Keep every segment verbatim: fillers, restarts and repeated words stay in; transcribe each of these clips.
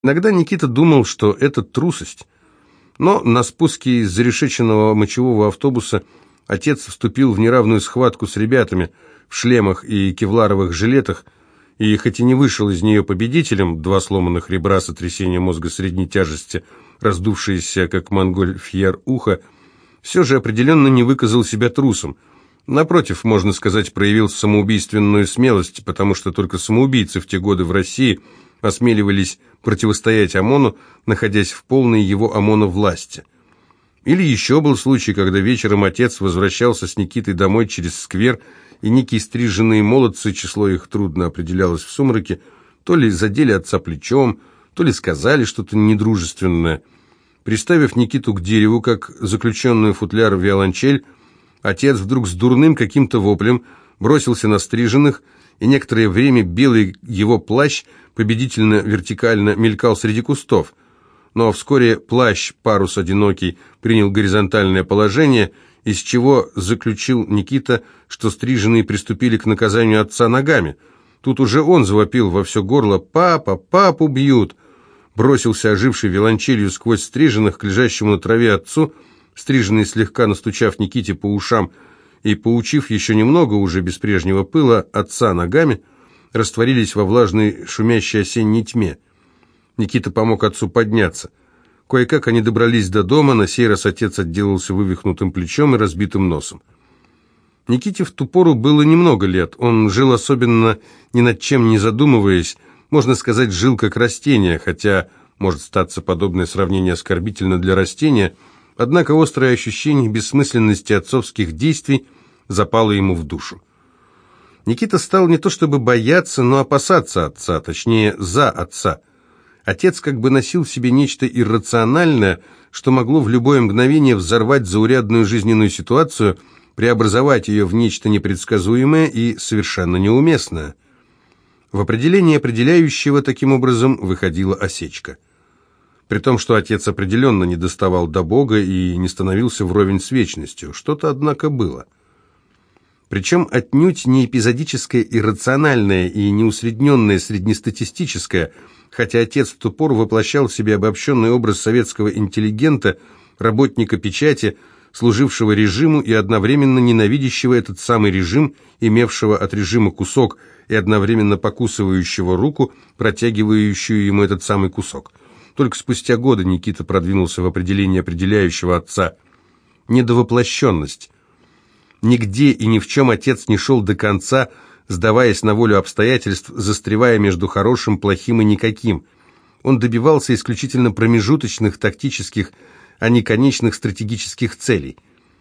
Иногда Никита думал, что это трусость, но на спуске из зарешеченного мочевого автобуса отец вступил в неравную схватку с ребятами в шлемах и кевларовых жилетах, и хоть и не вышел из нее победителем, два сломанных ребра, сотрясение мозга средней тяжести, раздувшееся, как монгольфьер, ухо, все же определенно не выказал себя трусом. Напротив, можно сказать, проявил самоубийственную смелость, потому что только самоубийцы в те годы в России осмеливались противостоять ОМОНу, находясь в полной его ОМОНа власти. Или еще был случай, когда вечером отец возвращался с Никитой домой через сквер, и некие стриженные молодцы, число их трудно определялось в сумраке, то ли задели отца плечом, то ли сказали что-то недружественное. Приставив Никиту к дереву, как заключенную в футляр виолончель, отец вдруг с дурным каким-то воплем бросился на стриженных, и некоторое время белый его плащ победительно-вертикально мелькал среди кустов. Но вскоре плащ, парус одинокий, принял горизонтальное положение, из чего заключил Никита, что стриженные приступили к наказанию отца ногами. Тут уже он завопил во все горло: «Папа, папу бьют!» Бросился оживший виолончелью сквозь стриженных к лежащему на траве отцу. Стриженные, слегка настучав Никите по ушам и поучив еще немного, уже без прежнего пыла, отца ногами, растворились во влажной шумящей осенней тьме. Никита помог отцу подняться. Кое-как они добрались до дома, на сей раз отец отделался вывихнутым плечом и разбитым носом. Никите в ту пору было немного лет, он жил особенно ни над чем не задумываясь, можно сказать, жил как растение, хотя, может статься, подобное сравнение оскорбительно для растения, однако острое ощущение бессмысленности отцовских действий запало ему в душу. Никита стал не то чтобы бояться, но опасаться отца, точнее, за отца. Отец как бы носил в себе нечто иррациональное, что могло в любое мгновение взорвать заурядную жизненную ситуацию, преобразовать ее в нечто непредсказуемое и совершенно неуместное. В определении определяющего таким образом выходила осечка. При том, что отец определенно не доставал до Бога и не становился вровень с вечностью, что-то, однако, было. Причем отнюдь не эпизодическое, иррациональное и не усредненное среднестатистическое, хотя отец в ту пору воплощал в себе обобщенный образ советского интеллигента, работника печати, служившего режиму и одновременно ненавидящего этот самый режим, имевшего от режима кусок и одновременно покусывающего руку, протягивающую ему этот самый кусок. Только спустя годы Никита продвинулся в определении определяющего отца. Недовоплощенность. Нигде и ни в чем отец не шел до конца, сдаваясь на волю обстоятельств, застревая между хорошим, плохим и никаким. Он добивался исключительно промежуточных тактических, а не конечных стратегических целей.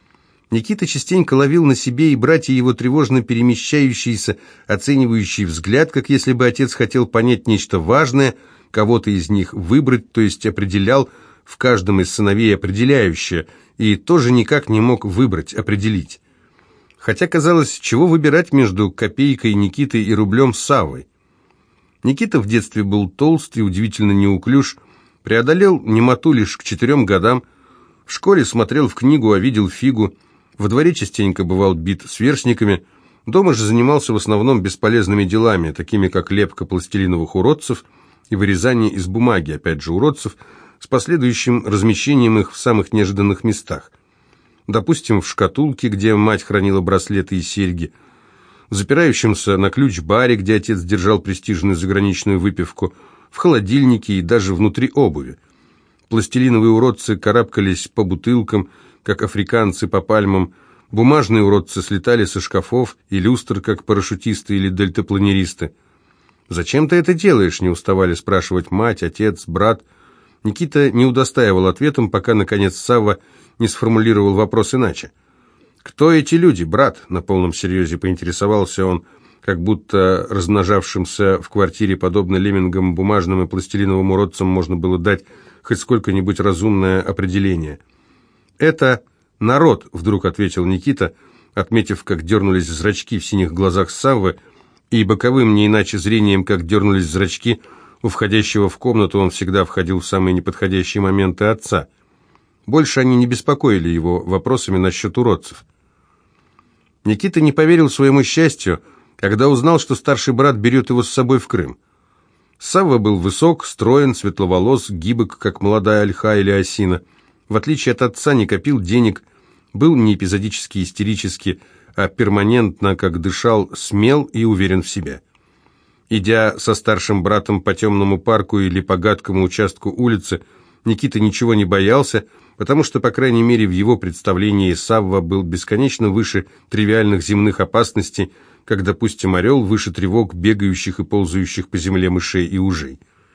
Никита частенько ловил на себе и братья его тревожно перемещающийся, оценивающий взгляд, как если бы отец хотел понять нечто важное, кого-то из них выбрать, то есть определял в каждом из сыновей определяющее, и тоже никак не мог выбрать, определить. Хотя, казалось, чего выбирать между копейкой Никиты и рублем Саввой? Никита в детстве был толст и удивительно неуклюж, преодолел немоту лишь к четырем годам, в школе смотрел в книгу, а видел фигу, во дворе частенько бывал бит сверстниками, дома же занимался в основном бесполезными делами, такими как лепка пластилиновых уродцев и вырезание из бумаги, опять же уродцев, с последующим размещением их в самых неожиданных местах. Допустим, в шкатулке, где мать хранила браслеты и серьги, в запирающемся на ключ баре, где отец держал престижную заграничную выпивку, в холодильнике и даже внутри обуви. Пластилиновые уродцы карабкались по бутылкам, как африканцы по пальмам, бумажные уродцы слетали со шкафов и люстр, как парашютисты или дельтапланеристы. «Зачем ты это делаешь?» — не уставали спрашивать мать, отец, брат. Никита не удостаивал ответом, пока, наконец, Савва не сформулировал вопрос иначе. «Кто эти люди, брат?» — на полном серьезе поинтересовался он, как будто размножавшимся в квартире, подобно леммингам, бумажным и пластилиновым уродцам можно было дать хоть сколько-нибудь разумное определение. «Это народ», — вдруг ответил Никита, отметив, как дернулись зрачки в синих глазах Саввы, и боковым, не иначе зрением, как дернулись зрачки у входящего в комнату, он всегда входил в самые неподходящие моменты отца. Больше они не беспокоили его вопросами насчет уродцев. Никита не поверил своему счастью, когда узнал, что старший брат берет его с собой в Крым. Савва был высок, строен, светловолос, гибок, как молодая ольха или осина. В отличие от отца, не копил денег, был не эпизодически истерически, а перманентно, как дышал, смел и уверен в себе. Идя со старшим братом по темному парку или по гадкому участку улицы, Никита ничего не боялся, потому что, по крайней мере, в его представлении Савва был бесконечно выше тривиальных земных опасностей, как, допустим, орел выше тревог бегающих и ползающих по земле мышей и ужей.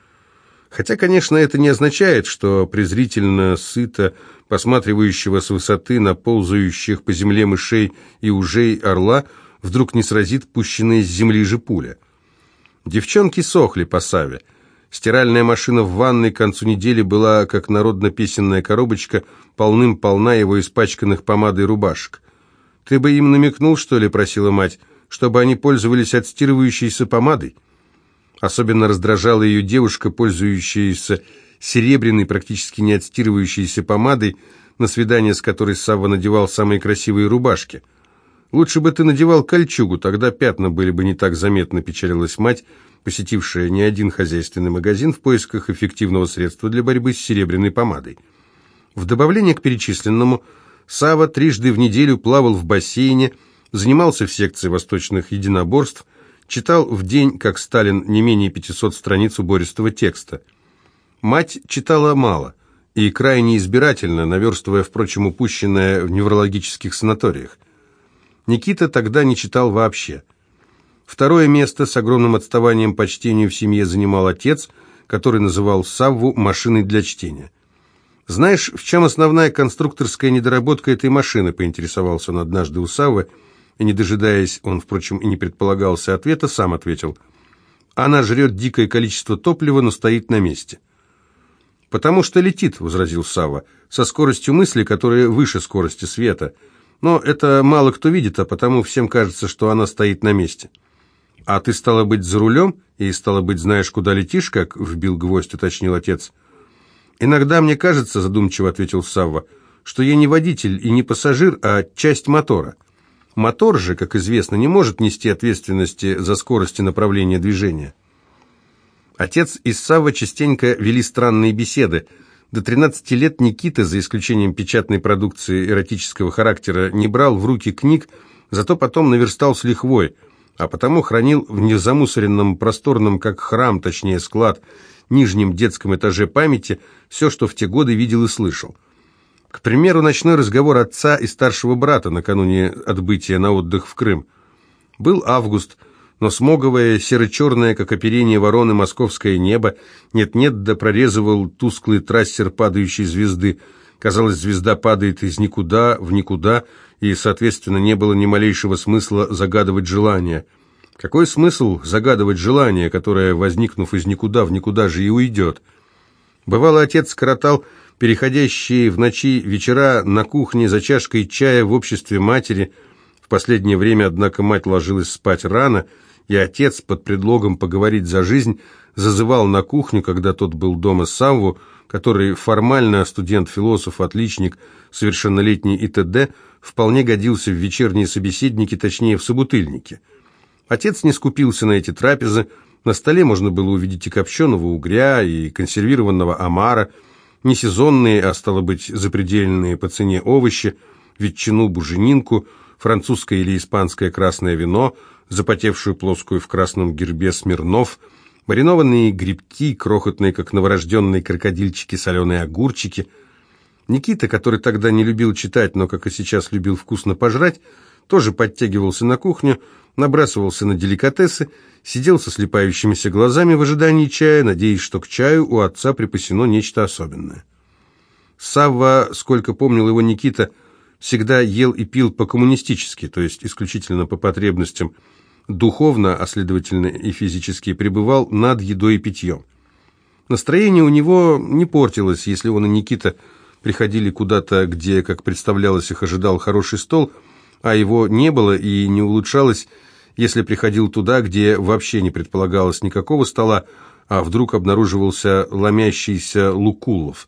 Хотя, конечно, это не означает, что презрительно, сыто, посматривающего с высоты на ползающих по земле мышей и ужей орла вдруг не сразит пущенная с земли же пуля. Девчонки сохли по Савве. Стиральная машина в ванной к концу недели была, как народно-песенная коробочка, полным-полна его испачканных помадой рубашек. «Ты бы им намекнул, что ли?» – просила мать, – «чтобы они пользовались отстирывающейся помадой». Особенно раздражала ее девушка, пользующаяся серебряной, практически не отстирывающейся помадой, на свидание с которой Савва надевал самые красивые рубашки. «Лучше бы ты надевал кольчугу, тогда пятна были бы не так заметны», – печалилась мать, посетившая не один хозяйственный магазин в поисках эффективного средства для борьбы с серебряной помадой. В добавление к перечисленному, Савва трижды в неделю плавал в бассейне, занимался в секции восточных единоборств, читал в день, как Сталин, не менее пятисот страниц убористого текста. Мать читала мало и крайне избирательно, наверстывая, впрочем, упущенное в неврологических санаториях. Никита тогда не читал вообще. Второе место с огромным отставанием по чтению в семье занимал отец, который называл Савву машиной для чтения. «Знаешь, в чем основная конструкторская недоработка этой машины?» – поинтересовался он однажды у Саввы, и, не дожидаясь, он, впрочем, и не предполагался ответа, сам ответил: «Она жрет дикое количество топлива, но стоит на месте». «Потому что летит», – возразил Савва, – «со скоростью мысли, которая выше скорости света. Но это мало кто видит, а потому всем кажется, что она стоит на месте». «А ты, стало быть, за рулем, и, стало быть, знаешь, куда летишь, как вбил гвоздь», — уточнил отец. «Иногда мне кажется, — задумчиво ответил Савва, — что я не водитель и не пассажир, а часть мотора. Мотор же, как известно, не может нести ответственности за скорость и направление движения». Отец и Савва частенько вели странные беседы. До тринадцати лет Никита, за исключением печатной продукции эротического характера, не брал в руки книг, зато потом наверстал с лихвой, а потому хранил в незамусоренном, просторном, как храм, точнее склад, нижнем детском этаже памяти все, что в те годы видел и слышал. К примеру, ночной разговор отца и старшего брата накануне отбытия на отдых в Крым. Был август, но смоговое, серо-черное, как оперение вороны, московское небо нет-нет да прорезывал тусклый трассер падающей звезды. Казалось, звезда падает из никуда в никуда, и, соответственно, не было ни малейшего смысла загадывать желание. Какой смысл загадывать желание, которое, возникнув из никуда в никуда же и уйдет? Бывало, отец скоротал переходящие в ночи вечера на кухне за чашкой чая в обществе матери. В последнее время, однако, мать ложилась спать рано, и отец, под предлогом поговорить за жизнь, зазывал на кухню, когда тот был дома, Савву, который формально студент-философ, отличник, совершеннолетний и т.д., вполне годился в вечерние собеседники, точнее, в собутыльники. Отец не скупился на эти трапезы, на столе можно было увидеть и копченого угря, и консервированного омара, не сезонные, а, стало быть, запредельные по цене овощи, ветчину, буженинку, французское или испанское красное вино, запотевшую плоскую в красном гербе Смирнов, маринованные грибки, крохотные, как новорожденные крокодильчики, соленые огурчики. Никита, который тогда не любил читать, но, как и сейчас, любил вкусно пожрать, тоже подтягивался на кухню, набрасывался на деликатесы, сидел со слепающимися глазами в ожидании чая, надеясь, что к чаю у отца припасено нечто особенное. Савва, сколько помнил его Никита, всегда ел и пил по-коммунистически, то есть исключительно по потребностям, духовно, а следовательно и физически, пребывал над едой и питьем. Настроение у него не портилось, если он и Никита приходили куда-то, где, как представлялось, их ожидал хороший стол, а его не было и не улучшалось, если приходил туда, где вообще не предполагалось никакого стола, а вдруг обнаруживался ломящийся Лукулов.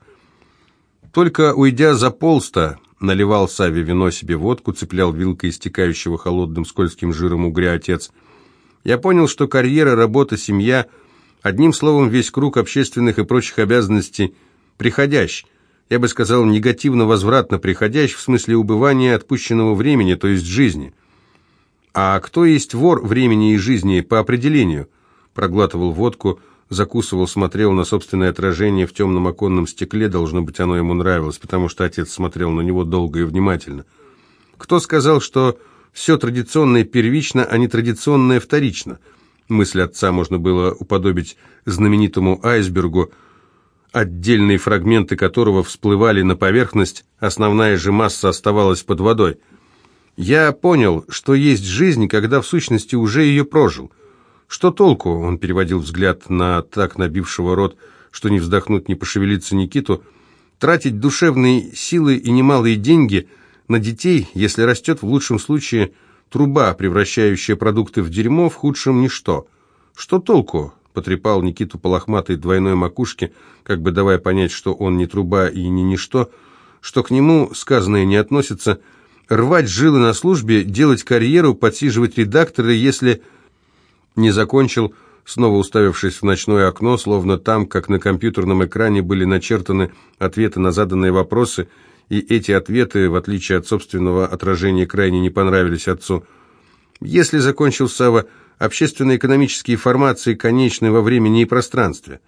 Только уйдя за полста, наливал Савве вино, себе водку, цеплял вилкой истекающего холодным скользким жиром угря отец. Я понял, что карьера, работа, семья Одним словом, весь круг общественных и прочих обязанностей приходящ. Я бы сказал, негативно-возвратно приходящ, в смысле убывания отпущенного времени, то есть жизни. А кто есть вор времени и жизни по определению? Проглатывал водку, закусывал, смотрел на собственное отражение в темном оконном стекле, должно быть, оно ему нравилось, потому что отец смотрел на него долго и внимательно. Кто сказал, что все традиционное первично, а не традиционное вторично? Мысль отца можно было уподобить знаменитому айсбергу, отдельные фрагменты которого всплывали на поверхность, основная же масса оставалась под водой. Я понял, что есть жизнь, когда в сущности уже ее прожил. Что толку, он переводил взгляд на так набившего рот, что не вздохнуть, не пошевелиться Никиту, тратить душевные силы и немалые деньги на детей, если растет в лучшем случае труба, превращающая продукты в дерьмо, в худшем ничто. Что толку? Потрепал Никиту по лохматой двойной макушке, как бы давая понять, что он не труба и не ничто, что к нему сказанное не относится, рвать жилы на службе, делать карьеру, подсиживать редактора, если не закончил, снова уставившись в ночное окно, словно там, как на компьютерном экране, были начертаны ответы на заданные вопросы, и эти ответы, в отличие от собственного отражения, крайне не понравились отцу. Если закончил Савва, общественно-экономические формации конечны во времени и пространстве.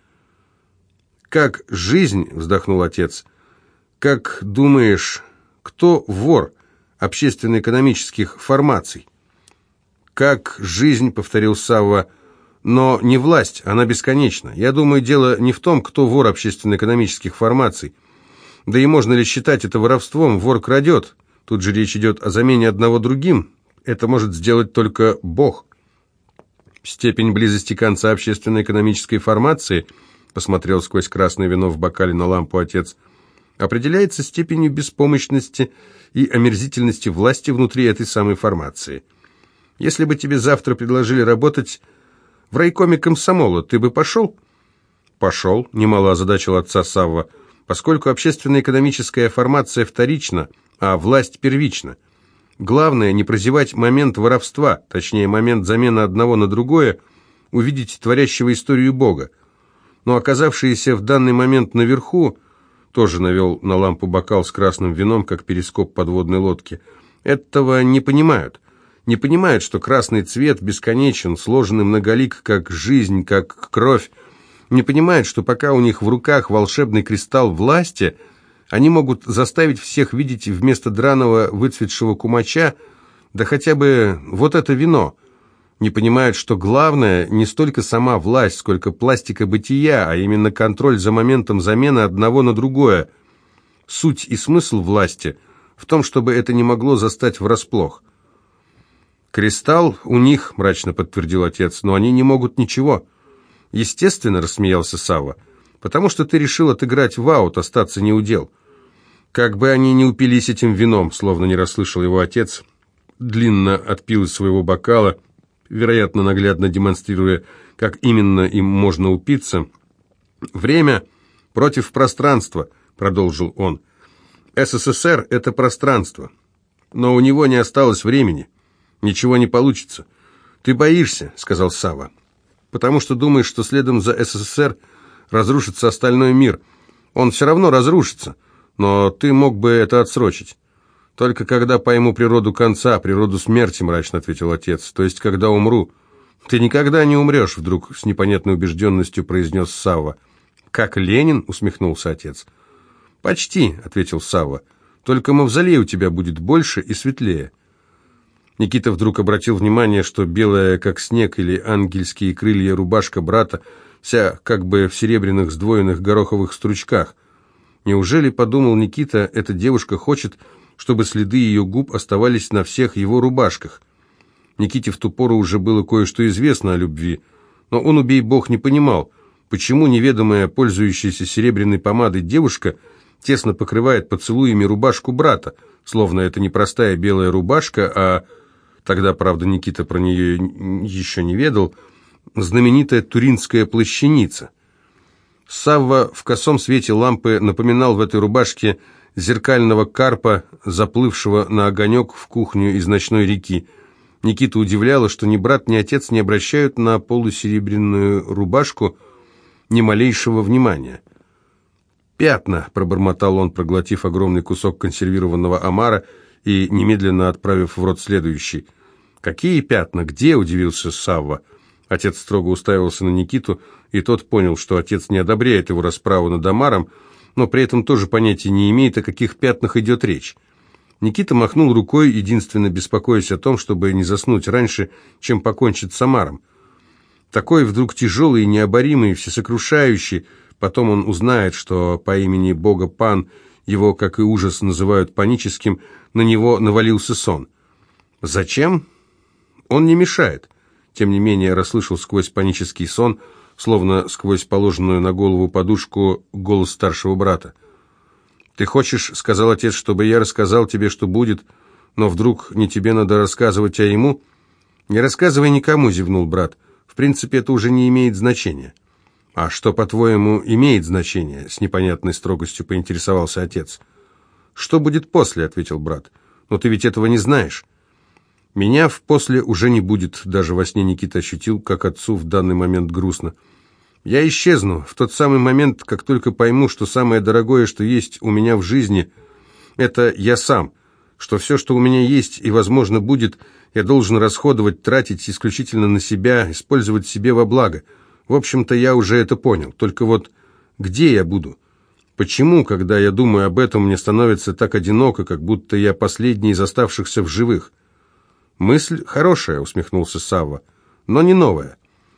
«Как жизнь?» — вздохнул отец. «Как думаешь, кто вор общественно-экономических формаций?» «Как жизнь», — повторил Савва, — «но не власть, она бесконечна. Я думаю, дело не в том, кто вор общественно-экономических формаций. Да и можно ли считать это воровством? Вор крадет. Тут же речь идет о замене одного другим. Это может сделать только Бог». «Степень близости конца общественно-экономической формации», — посмотрел сквозь красное вино в бокале на лампу отец, — «определяется степенью беспомощности и омерзительности власти внутри этой самой формации. Если бы тебе завтра предложили работать в райкоме комсомола, ты бы пошел?» «Пошел», — немало озадачил отца Савва, «поскольку общественно-экономическая формация вторична, а власть первична. Главное, не прозевать момент воровства, точнее, момент замены одного на другое, увидеть творящего историю Бога. Но оказавшиеся в данный момент наверху, тоже навел на лампу бокал с красным вином, как перископ подводной лодки, этого не понимают. Не понимают, что красный цвет бесконечен, сложен и многолик, как жизнь, как кровь. Не понимают, что пока у них в руках волшебный кристалл власти, они могут заставить всех видеть вместо драного выцветшего кумача, да хотя бы вот это вино. Не понимают, что главное не столько сама власть, сколько пластика бытия, а именно контроль за моментом замены одного на другое. Суть и смысл власти в том, чтобы это не могло застать врасплох. «Кристалл у них», — мрачно подтвердил отец, — «но они не могут ничего». «Естественно», — рассмеялся Савва, — «потому что ты решил отыграть в аут, остаться неудел». Как бы они ни упились этим вином, словно не расслышал его отец, длинно отпил из своего бокала, вероятно, наглядно демонстрируя, как именно им можно упиться. «Время против пространства», — продолжил он. «СССР — это пространство, но у него не осталось времени. Ничего не получится». «Ты боишься», — сказал Савва, «потому что думаешь, что следом за СССР разрушится остальной мир. Он все равно разрушится, но ты мог бы это отсрочить». «Только когда пойму природу конца, природу смерти», — мрачно ответил отец, — «то есть когда умру». «Ты никогда не умрешь», — вдруг с непонятной убежденностью произнес Савва. «Как Ленин?» — усмехнулся отец. «Почти», — ответил Савва, — «только мавзолей у тебя будет больше и светлее». Никита вдруг обратил внимание, что белая, как снег, или ангельские крылья рубашка брата, вся как бы в серебряных сдвоенных гороховых стручках. Неужели, подумал Никита, эта девушка хочет, чтобы следы ее губ оставались на всех его рубашках? Никите в ту пору уже было кое-что известно о любви, но он, убей бог, не понимал, почему неведомая, пользующаяся серебряной помадой девушка тесно покрывает поцелуями рубашку брата, словно это не простая белая рубашка, а, тогда, правда, Никита про нее еще не ведал, знаменитая туринская плащаница. Савва в косом свете лампы напоминал в этой рубашке зеркального карпа, заплывшего на огонек в кухню из ночной реки. Никита удивляло, что ни брат, ни отец не обращают на полусеребряную рубашку ни малейшего внимания. «Пятна», — пробормотал он, проглотив огромный кусок консервированного омара и немедленно отправив в рот следующий. «Какие пятна? Где?» — удивился Савва. Отец строго уставился на Никиту, и тот понял, что отец не одобряет его расправу над омаром, но при этом тоже понятия не имеет, о каких пятнах идет речь. Никита махнул рукой, единственно беспокоясь о том, чтобы не заснуть раньше, чем покончит с омаром. Такой вдруг тяжелый, необоримый, всесокрушающий. Потом он узнает, что по имени Бога Пан, его, как и ужас, называют паническим, на него навалился сон. Зачем? Он не мешает. Тем не менее, расслышал сквозь панический сон, словно сквозь положенную на голову подушку, голос старшего брата. «Ты хочешь, — сказал отец, — чтобы я рассказал тебе, что будет, но вдруг не тебе надо рассказывать, а ему?» «Не рассказывай никому, — зевнул брат. В принципе, это уже не имеет значения». «А что, по-твоему, имеет значение?» — с непонятной строгостью поинтересовался отец. «Что будет после?» — ответил брат. «Но ты ведь этого не знаешь». «Меня в после уже не будет», — даже во сне Никита ощутил, как отцу в данный момент грустно. «Я исчезну в тот самый момент, как только пойму, что самое дорогое, что есть у меня в жизни, это я сам, что все, что у меня есть и, возможно, будет, я должен расходовать, тратить исключительно на себя, использовать себе во благо. В общем-то, я уже это понял. Только вот где я буду? Почему, когда я думаю об этом, мне становится так одиноко, как будто я последний из оставшихся в живых?» «Мысль хорошая», — усмехнулся Савва, — «но не новая.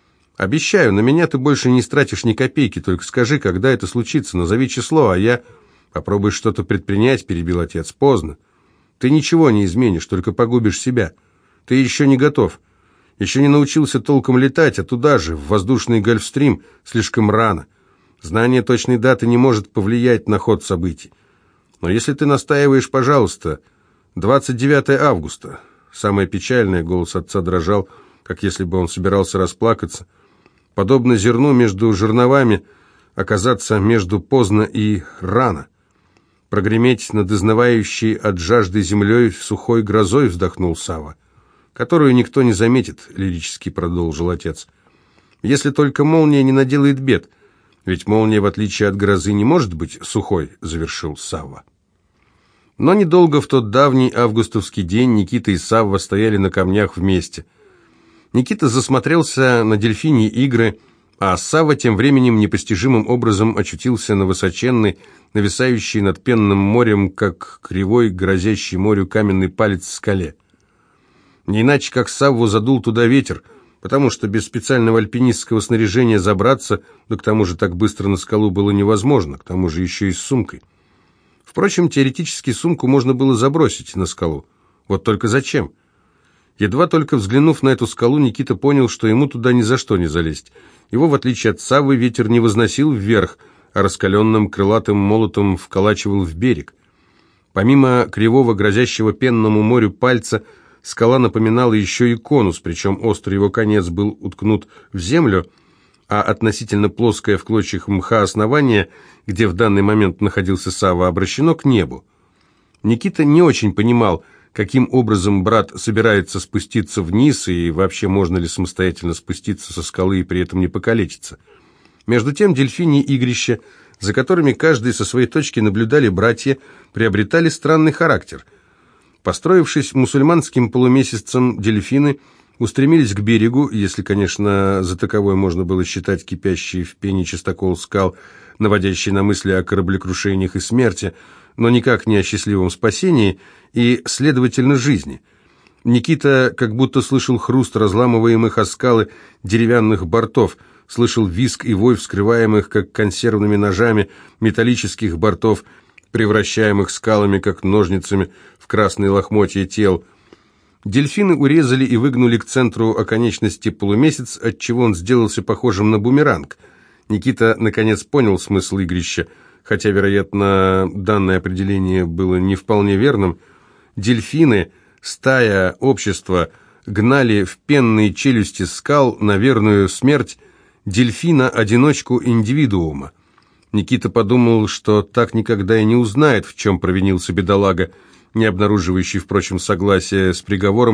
Обещаю, на меня ты больше не стратишь ни копейки, только скажи, когда это случится, назови число, а я...» «Попробуй что-то предпринять», — перебил отец, — «поздно. Ты ничего не изменишь, только погубишь себя. Ты еще не готов. Еще не научился толком летать, а туда же, в воздушный Гольфстрим, слишком рано. Знание точной даты не может повлиять на ход событий. Но если ты настаиваешь, пожалуйста, двадцать девятое августа. Самое печальное, голос отца дрожал, как если бы он собирался расплакаться. Подобно зерну между жерновами, оказаться между поздно и рано. Прогреметь над изнывающей от жажды землей сухой грозой, вздохнул Савва. «Которую никто не заметит», — лирически продолжил отец. «Если только молния не наделает бед. Ведь молния, в отличие от грозы, не может быть сухой», — завершил Савва. Но недолго в тот давний августовский день Никита и Савва стояли на камнях вместе. Никита засмотрелся на дельфиньи игры, а Савва тем временем непостижимым образом очутился на высоченной, нависающей над пенным морем, как кривой, грозящий морю каменный палец скале. Не иначе, как Савву задул туда ветер, потому что без специального альпинистского снаряжения забраться, да к тому же так быстро на скалу было невозможно, к тому же еще и с сумкой. Впрочем, теоретически сумку можно было забросить на скалу. Вот только зачем? Едва только взглянув на эту скалу, Никита понял, что ему туда ни за что не залезть. Его, в отличие от Саввы, ветер не возносил вверх, а раскаленным крылатым молотом вколачивал в берег. Помимо кривого, грозящего пенному морю пальца, скала напоминала еще и конус, причем острый его конец был уткнут в землю, а относительно плоское в клочьях мха основание, где в данный момент находился Савва, обращено к небу. Никита не очень понимал, каким образом брат собирается спуститься вниз, и вообще можно ли самостоятельно спуститься со скалы и при этом не покалечиться. Между тем дельфиньи игрища, за которыми каждый со своей точки наблюдали братья, приобретали странный характер. Построившись мусульманским полумесяцем, дельфины устремились к берегу, если, конечно, за таковой можно было считать кипящий в пене чистокол скал, наводящий на мысли о кораблекрушениях и смерти, но никак не о счастливом спасении и, следовательно, жизни. Никита как будто слышал хруст разламываемых о скалы деревянных бортов, слышал визг и вой вскрываемых, как консервными ножами, металлических бортов, превращаемых скалами, как ножницами, в красные лохмотья тел. Дельфины урезали и выгнули к центру оконечности полумесяц, отчего он сделался похожим на бумеранг. Никита, наконец, понял смысл игрища, хотя, вероятно, данное определение было не вполне верным. Дельфины, стая, общество, гнали в пенные челюсти скал на верную смерть дельфина-одиночку индивидуума. Никита подумал, что так никогда и не узнает, в чем провинился бедолага, не обнаруживающий, впрочем, согласия с приговором,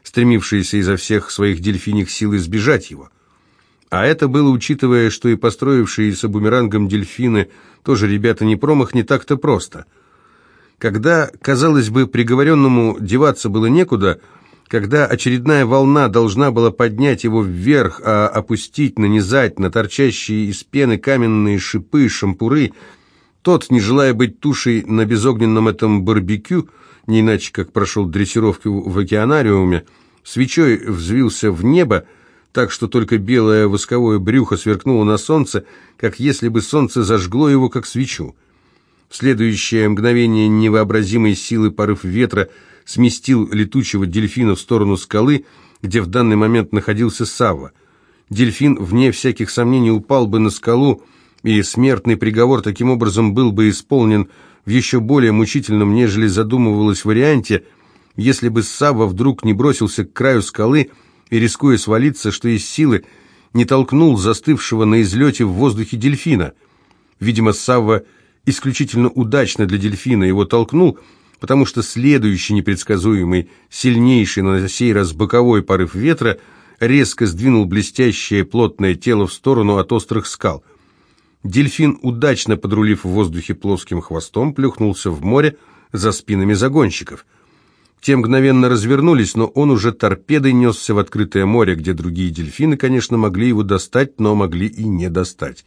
стремившиеся изо всех своих дельфиньих сил избежать его. А это было, учитывая, что и построившиеся бумерангом дельфины тоже ребята не промах, не так-то просто. Когда, казалось бы, приговоренному деваться было некуда, когда очередная волна должна была поднять его вверх, а опустить, нанизать на торчащие из пены каменные шипы, шампуры, тот, не желая быть тушей на безогненном этом барбекю, не иначе как прошел дрессировку в океанариуме, свечой взвился в небо, так что только белое восковое брюхо сверкнуло на солнце, как если бы солнце зажгло его, как свечу. В следующее мгновение невообразимой силы порыв ветра сместил летучего дельфина в сторону скалы, где в данный момент находился Савва. Дельфин, вне всяких сомнений, упал бы на скалу, и смертный приговор таким образом был бы исполнен в еще более мучительном, нежели задумывалось варианте, если бы Савва вдруг не бросился к краю скалы и, рискуя свалиться, что из силы, не толкнул застывшего на излете в воздухе дельфина. Видимо, Савва исключительно удачно для дельфина его толкнул, потому что следующий непредсказуемый, сильнейший на сей раз боковой порыв ветра резко сдвинул блестящее плотное тело в сторону от острых скал. Дельфин, удачно подрулив в воздухе плоским хвостом, плюхнулся в море за спинами загонщиков. Те мгновенно развернулись, но он уже торпедой несся в открытое море, где другие дельфины, конечно, могли его достать, но могли и не достать.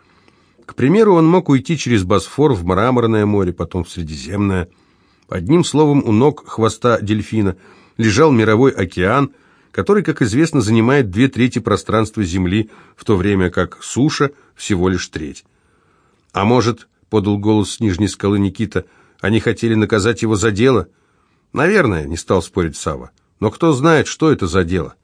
К примеру, он мог уйти через Босфор в Мраморное море, потом в Средиземное. Одним словом, у ног хвоста дельфина лежал мировой океан, который, как известно, занимает две трети пространства Земли, в то время как суша всего лишь треть. «А может, — подал голос с нижней скалы Никита, — они хотели наказать его за дело?» «Наверное, — не стал спорить Савва, — но кто знает, что это за дело?»